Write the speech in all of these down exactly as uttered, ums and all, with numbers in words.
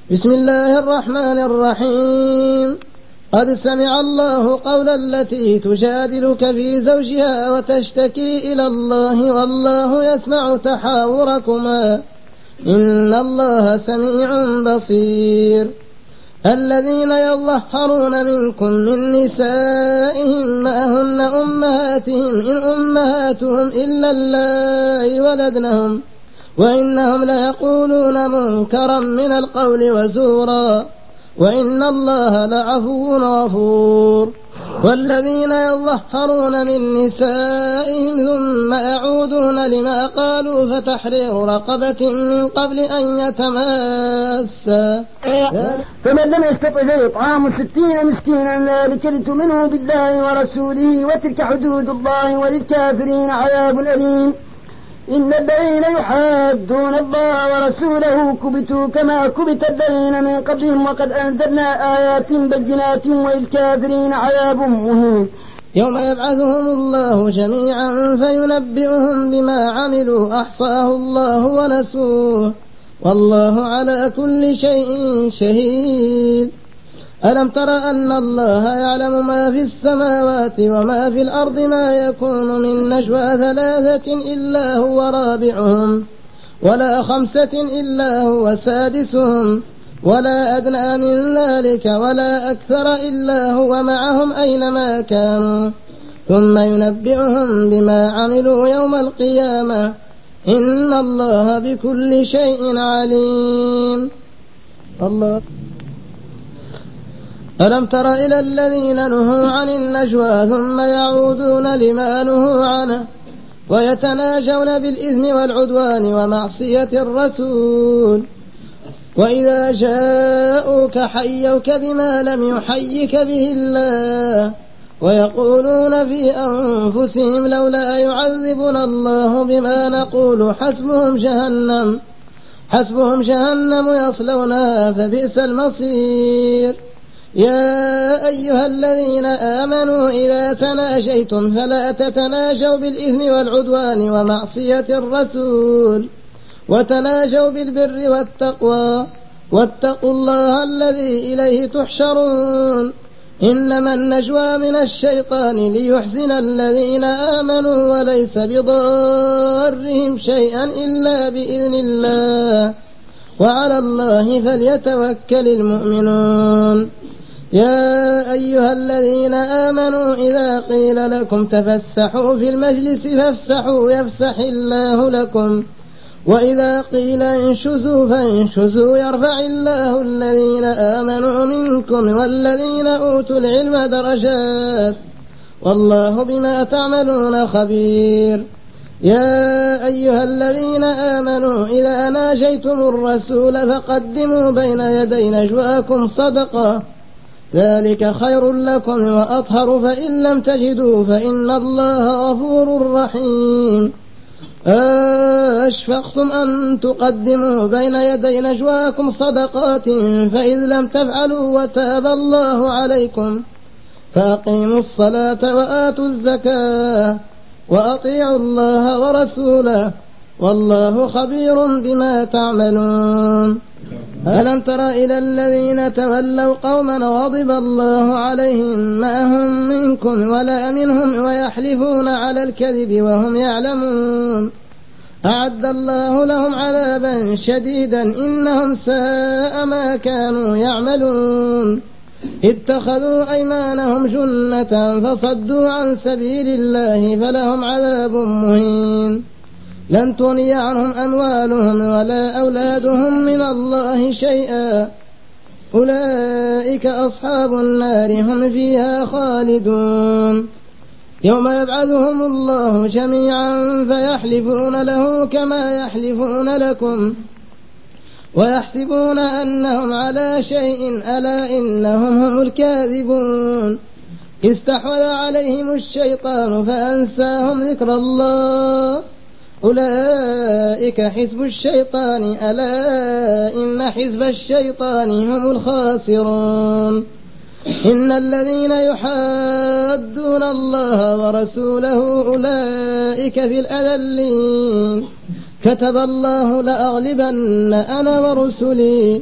بسم الله الرحمن الرحيم. قد سمع الله قول التي تجادلك في زوجها وتشتكي إلى الله والله يسمع تحاوركما إن الله سميع بصير. الذين يظهرون منكم من نسائهم ما هن أمهاتهم إن أمهاتهم إلا اللائي ولدنهم وإنهم ليقولون منكرا من القول وزورا وإن الله لعفو غفور. والذين يظهرون من نسائهم ثم يعودون لما قالوا فتحرير رقبة من قبل أن يتماسا. فمن لم يستطع فإطعام ستين مسكينا ذلك لتؤمنوا بالله ورسوله وتلك حدود الله وللكافرين عذاب أليم. إن الذين يحادون الله ورسوله كبتوا كما كبت الذين من قبلهم وقد أنزلنا آيات بينات وللكافرين عذاب مهين. يوم يبعثهم الله جميعا فينبئهم بما عملوا أحصاه الله ونسوه والله على كل شيء شهيد. ألم تر أن الله يعلم ما في السماوات وما في الأرض ما يكون من نجوى ثلاثة إلا هو رابعهم ولا خمسة إلا هو سادسهم ولا أدنى من ذلك ولا أكثر إلا هو معهم أينما كانوا ثم ينبئهم بما عملوا يوم القيامة إن الله بكل شيء عليم. الله. ألم تر إلى الذين نهوا عن النجوى ثم يعودون لما نهوا عنه ويتناجون بالإثم والعدوان ومعصية الرسول وإذا جاءوك حيوك بما لم يحيك به الله ويقولون في أنفسهم لولا يعذبنا الله بما نقول حسبهم جهنم حسبهم جهنم يصلونها فبئس المصير. يا أيها الذين آمنوا إذا تناجيتم فلا تتناجوا بالإثم والعدوان ومعصية الرسول وتناجوا بالبر والتقوى واتقوا الله الذي إليه تحشرون. إنما النجوى من الشيطان ليحزن الذين آمنوا وليس بضارهم شيئا إلا بإذن الله وعلى الله فليتوكل المؤمنون. يا أيها الذين آمنوا إذا قيل لكم تفسحوا في المجلس فافسحوا يفسح الله لكم وإذا قيل انشزوا فانشزوا يرفع الله الذين آمنوا منكم والذين أوتوا العلم درجات والله بما تعملون خبير. يا أيها الذين آمنوا إذا ناجيتم الرسول فقدموا بين يدي نجواكم صدقة ذلك خير لكم وأطهر فإن لم تجدوا فإن الله غفور رحيم. أشفقتم أن تقدموا بين يدي نجواكم صدقات فإذ لم تفعلوا وتاب الله عليكم فأقيموا الصلاة وآتوا الزكاة وأطيعوا الله ورسوله والله خبير بما تعملون. ألم تر إلى الذين تولوا قوما غضب الله عليهم ما هم منكم ولا منهم ويحلفون على الكذب وهم يعلمون أعد الله لهم عذابا شديدا إنهم ساء ما كانوا يعملون. اتخذوا أيمانهم جنة فصدوا عن سبيل الله فلهم عذاب مهين. لن تغني عنهم أموالهم ولا أولادهم من الله شيئا أولئك أصحاب النار هم فيها خالدون. يوم يبعثهم الله جميعا فيحلفون له كما يحلفون لكم ويحسبون أنهم على شيء ألا إنهم هم الكاذبون. استحوذ عليهم الشيطان فأنساهم ذكر الله أولئك حزب الشيطان ألا إن حزب الشيطان هم الخاسرون. إن الذين يحادون الله ورسوله أولئك في الأذلين. كتب الله لأغلبن أنا ورسلي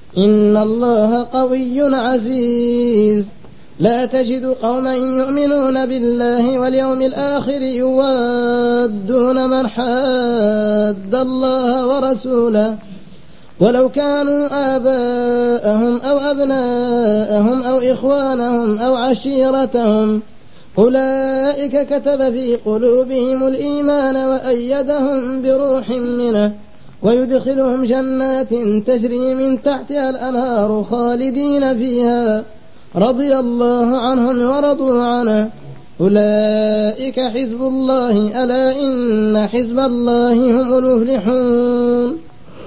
إن الله قوي عزيز. لا تجد قوما يؤمنون بالله واليوم الآخر يوادون من حاد الله ورسوله ولو كانوا آباءهم أو أبناءهم أو إخوانهم أو عشيرتهم أولئك كتب في قلوبهم الإيمان وأيدهم بروح منه ويدخلهم جنات تجري من تحتها الأنهار خالدين فيها رضي الله عنهم ورضوا عنه أولئك حزب الله ألا إن حزب الله هم المفلحون.